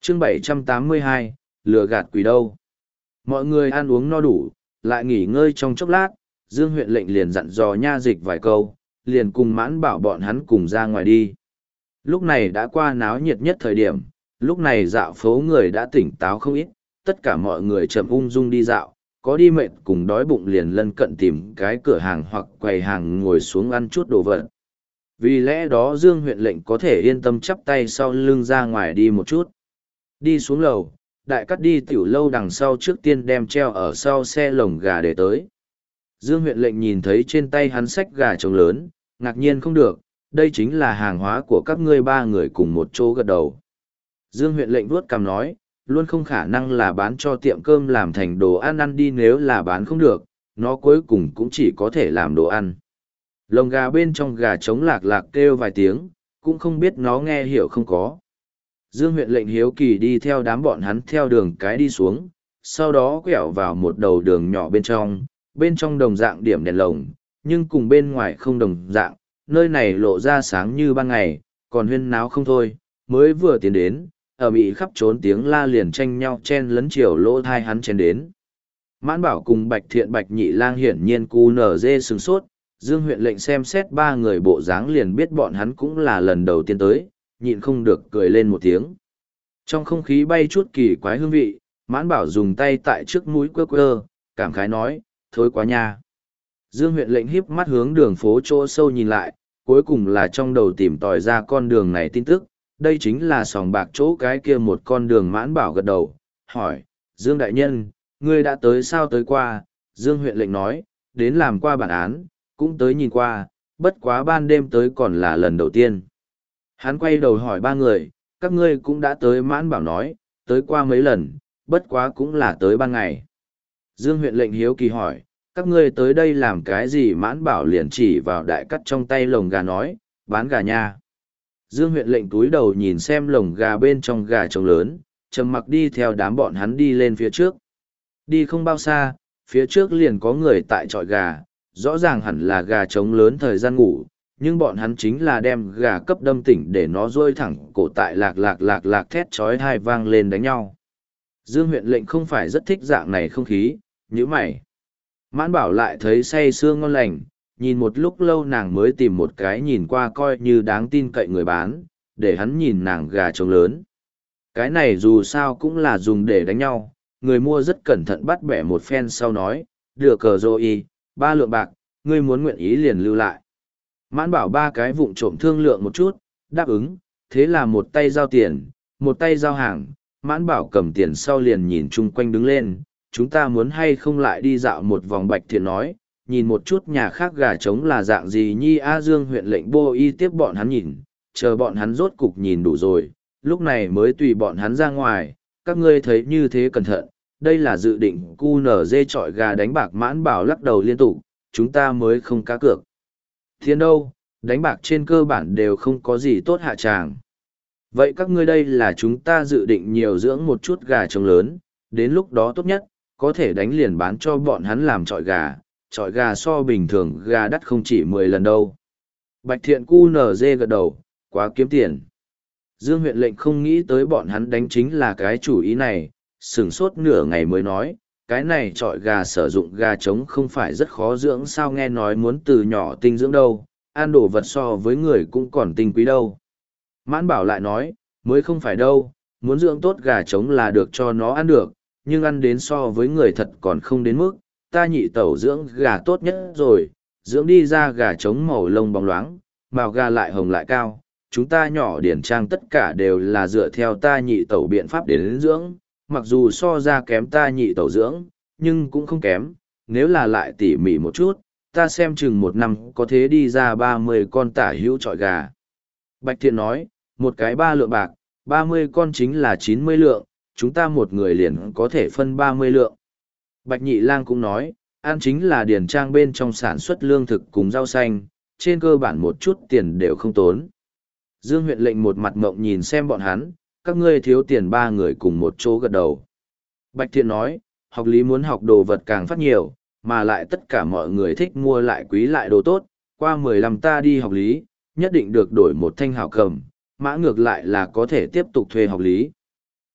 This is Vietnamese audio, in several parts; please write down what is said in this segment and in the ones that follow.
chương 782, lừa gạt quỷ đâu. Mọi người ăn uống no đủ, lại nghỉ ngơi trong chốc lát, Dương huyện lệnh liền dặn dò Nha Dịch vài câu, liền cùng Mãn Bảo bọn hắn cùng ra ngoài đi. Lúc này đã qua náo nhiệt nhất thời điểm, lúc này dạo phố người đã tỉnh táo không ít, tất cả mọi người chậm ung dung đi dạo, có đi mệt cùng đói bụng liền lân cận tìm cái cửa hàng hoặc quầy hàng ngồi xuống ăn chút đồ vật. Vì lẽ đó Dương huyện lệnh có thể yên tâm chắp tay sau lưng ra ngoài đi một chút. Đi xuống lầu, đại cắt đi tiểu lâu đằng sau trước tiên đem treo ở sau xe lồng gà để tới. Dương huyện lệnh nhìn thấy trên tay hắn xách gà trống lớn, ngạc nhiên không được, đây chính là hàng hóa của các ngươi ba người cùng một chỗ gật đầu. Dương huyện lệnh vuốt cằm nói, luôn không khả năng là bán cho tiệm cơm làm thành đồ ăn ăn đi, nếu là bán không được, nó cuối cùng cũng chỉ có thể làm đồ ăn. Lồng gà bên trong gà trống lạc lạc kêu vài tiếng, cũng không biết nó nghe hiểu không có. Dương huyện lệnh hiếu kỳ đi theo đám bọn hắn theo đường cái đi xuống, sau đó quẹo vào một đầu đường nhỏ bên trong đồng dạng điểm đèn lồng, nhưng cùng bên ngoài không đồng dạng, nơi này lộ ra sáng như ban ngày, còn huyên náo không thôi, mới vừa tiến đến, ở bị khắp trốn tiếng la liền tranh nhau chen lấn chiều lỗ thai hắn chen đến. Mãn Bảo cùng Bạch Thiện Bạch Nhị Lang hiển nhiên cu nở dê sừng sốt, Dương huyện lệnh xem xét ba người bộ dáng liền biết bọn hắn cũng là lần đầu tiên tới, nhịn không được cười lên một tiếng. Trong không khí bay chút kỳ quái hương vị, Mãn Bảo dùng tay tại trước mũi quơ quơ, cảm khái nói, thối quá nha. Dương huyện lệnh híp mắt hướng đường phố chỗ sâu nhìn lại, cuối cùng là trong đầu tìm tòi ra con đường này tin tức, đây chính là sòng bạc chỗ cái kia một con đường. Mãn Bảo gật đầu, hỏi, Dương đại nhân, ngươi đã tới sao? Tới qua. Dương huyện lệnh nói, đến làm qua bản án, cũng tới nhìn qua, bất quá ban đêm tới còn là lần đầu tiên. Hắn quay đầu hỏi ba người, các ngươi cũng đã tới? Mãn Bảo nói, tới qua mấy lần, bất quá cũng là tới ban ngày. Dương huyện lệnh hiếu kỳ hỏi, các ngươi tới đây làm cái gì? Mãn Bảo liền chỉ vào đại cắt trong tay lồng gà nói, bán gà nha. Dương huyện lệnh túi đầu nhìn xem lồng gà bên trong gà trống lớn, trầm mặc đi theo đám bọn hắn đi lên phía trước. Đi không bao xa, phía trước liền có người tại chọi gà, rõ ràng hẳn là gà trống lớn thời gian ngủ, nhưng bọn hắn chính là đem gà cấp đâm tỉnh để nó rôi thẳng cổ tại lạc thét chói tai vang lên đánh nhau. Dương huyện lệnh không phải rất thích dạng này không khí, nhíu mày. Mãn Bảo lại thấy say sưa ngon lành, nhìn một lúc lâu nàng mới tìm một cái nhìn qua coi như đáng tin cậy người bán, để hắn nhìn nàng gà trống lớn. Cái này dù sao cũng là dùng để đánh nhau, người mua rất cẩn thận bắt bẻ một phen sau nói, được cờ rồi, 3 lượng bạc, ngươi muốn nguyện ý liền lưu lại. Mãn Bảo ba cái vụng trộm thương lượng một chút, đáp ứng, thế là một tay giao tiền, một tay giao hàng. Mãn Bảo cầm tiền sau liền nhìn chung quanh đứng lên, chúng ta muốn hay không lại đi dạo một vòng? Bạch Thiện nói, nhìn một chút nhà khác gà trống là dạng gì nhi a. Dương huyện lệnh bô y tiếp bọn hắn nhìn, chờ bọn hắn rốt cục nhìn đủ rồi, lúc này mới tùy bọn hắn ra ngoài, các ngươi thấy như thế cẩn thận, đây là dự định cu nở dê chọi gà đánh bạc. Mãn Bảo lắc đầu liên tục, chúng ta mới không cá cược. Thiên đâu, đánh bạc trên cơ bản đều không có gì tốt hạ tràng. Vậy các ngươi đây là chúng ta dự định nhiều dưỡng một chút gà trống lớn, đến lúc đó tốt nhất, có thể đánh liền bán cho bọn hắn làm chọi gà so bình thường gà đắt không chỉ 10 lần đâu. Bạch Thiện cu nở dê gật đầu, quá kiếm tiền. Dương huyện lệnh không nghĩ tới bọn hắn đánh chính là cái chủ ý này, sửng sốt nửa ngày mới nói, cái này chọi gà sử dụng gà trống không phải rất khó dưỡng sao? Nghe nói muốn từ nhỏ tinh dưỡng đâu, ăn đồ vật so với người cũng còn tinh quý đâu. Mãn Bảo lại nói, mới không phải đâu, muốn dưỡng tốt gà trống là được cho nó ăn được, nhưng ăn đến so với người thật còn không đến mức. Ta nhị tẩu dưỡng gà tốt nhất rồi, dưỡng đi ra gà trống màu lông bóng loáng, màu gà lại hồng lại cao. Chúng ta nhỏ điển trang tất cả đều là dựa theo ta nhị tẩu biện pháp đến dưỡng, mặc dù so ra kém ta nhị tẩu dưỡng, nhưng cũng không kém, nếu là lại tỉ mỉ một chút, ta xem chừng 1 năm có thế đi ra 30 con tả hữu chọi gà. Bạch Thiện nói, một cái 3 lượng bạc, 30 con chính là 90 lượng, chúng ta một người liền có thể phân 30 lượng. Bạch Nhị Lang cũng nói, ăn chính là điển trang bên trong sản xuất lương thực cùng rau xanh, trên cơ bản một chút tiền đều không tốn. Dương huyện lệnh một mặt mộng nhìn xem bọn hắn, các ngươi thiếu tiền. 3 người cùng một chỗ gật đầu. Bạch Thiện nói, học lý muốn học đồ vật càng phát nhiều, mà lại tất cả mọi người thích mua lại quý lại đồ tốt, qua 15 ta đi học lý, nhất định được đổi một thanh hảo cầm, mã ngược lại là có thể tiếp tục thuê học lý.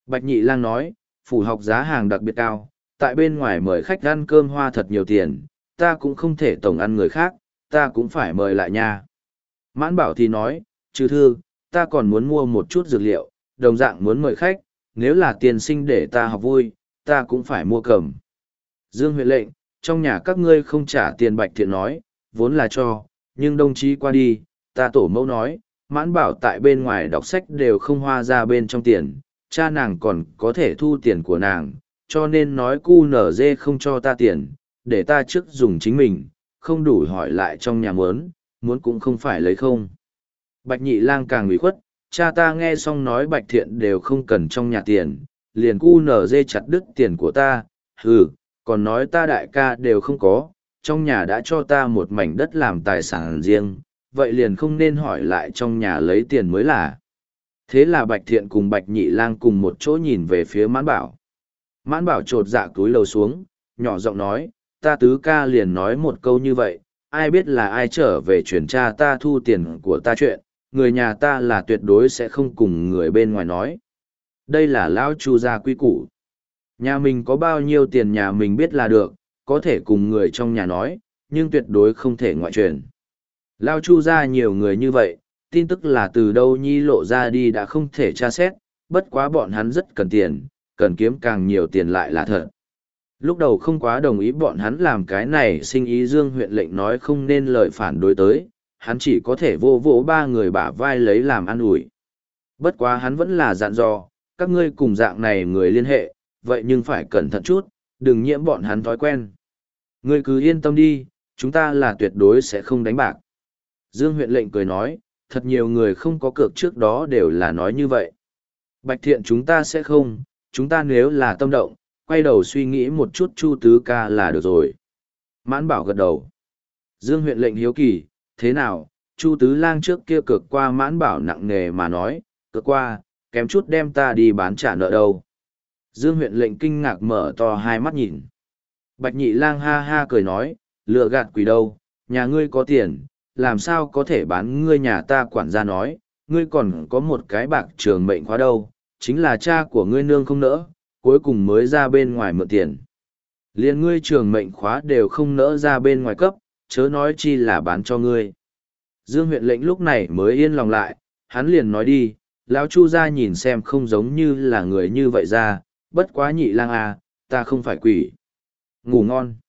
Bạch Nhị Lang nói, phủ học giá hàng đặc biệt cao, tại bên ngoài mời khách ăn cơm hoa thật nhiều tiền, ta cũng không thể tổng ăn người khác, ta cũng phải mời lại nha. Mãn Bảo thì nói, trừ thư, ta còn muốn mua một chút dược liệu, đồng dạng muốn mời khách, nếu là tiền sinh để ta học vui, ta cũng phải mua cầm. Dương Huệ lệnh, trong nhà các ngươi không trả tiền. Bạch Thiện nói, vốn là cho, nhưng đồng chí qua đi, ta tổ mẫu nói, Mãn Bảo tại bên ngoài đọc sách đều không hoa ra bên trong tiền, cha nàng còn có thể thu tiền của nàng, cho nên nói cu nở dê không cho ta tiền, để ta trước dùng chính mình, không đủ hỏi lại trong nhà muốn cũng không phải lấy không. Bạch Nhị Lang càng ủy khuất, cha ta nghe xong nói Bạch Thiện đều không cần trong nhà tiền, liền cu nở dê chặt đứt tiền của ta, hừ, còn nói ta đại ca đều không có, trong nhà đã cho ta một mảnh đất làm tài sản riêng, vậy liền không nên hỏi lại trong nhà lấy tiền mới là. Thế là Bạch Thiện cùng Bạch Nhị Lang cùng một chỗ nhìn về phía Mãn Bảo. Mãn Bảo chột dạ cúi lầu xuống, nhỏ giọng nói, ta tứ ca liền nói một câu như vậy, ai biết là ai trở về chuyển cha ta thu tiền của ta chuyện, người nhà ta là tuyệt đối sẽ không cùng người bên ngoài nói. Đây là lão Chu gia quy củ. Nhà mình có bao nhiêu tiền nhà mình biết là được, có thể cùng người trong nhà nói, nhưng tuyệt đối không thể ngoại truyền. Lão Chu gia nhiều người như vậy, tin tức là từ đâu nhi lộ ra đi đã không thể tra xét, bất quá bọn hắn rất cần tiền, cần kiếm càng nhiều tiền lại là thật. Lúc đầu không quá đồng ý bọn hắn làm cái này, sinh ý Dương huyện lệnh nói không nên lời phản đối tới, hắn chỉ có thể vô vỗ ba người bả vai lấy làm ăn ủi. Bất quá hắn vẫn là dặn dò, các ngươi cùng dạng này người liên hệ, vậy nhưng phải cẩn thận chút, đừng nhiễm bọn hắn thói quen. Ngươi cứ yên tâm đi, chúng ta là tuyệt đối sẽ không đánh bạc. Dương huyện lệnh cười nói, thật nhiều người không có cược trước đó đều là nói như vậy. Bạch Thiện chúng ta sẽ không, chúng ta nếu là tâm động, quay đầu suy nghĩ một chút Chu tứ ca là được rồi. Mãn Bảo gật đầu. Dương huyện lệnh hiếu kỳ, thế nào, Chu tứ lang trước kia cược qua. Mãn Bảo nặng nề mà nói, cược qua, kém chút đem ta đi bán trả nợ đâu. Dương huyện lệnh kinh ngạc mở to hai mắt nhìn. Bạch Nhị Lang ha ha cười nói, lừa gạt quỷ đâu, nhà ngươi có tiền, làm sao có thể bán ngươi. Nhà ta quản gia nói, ngươi còn có một cái bạc trường mệnh khóa đâu, chính là cha của ngươi nương không nỡ, cuối cùng mới ra bên ngoài mượn tiền. Liền ngươi trường mệnh khóa đều không nỡ ra bên ngoài cấp, chớ nói chi là bán cho ngươi. Dương huyện lệnh lúc này mới yên lòng lại, hắn liền nói đi, lão Chu gia nhìn xem không giống như là người như vậy ra, bất quá Nhị Lang à, ta không phải quỷ. Ngủ ngon.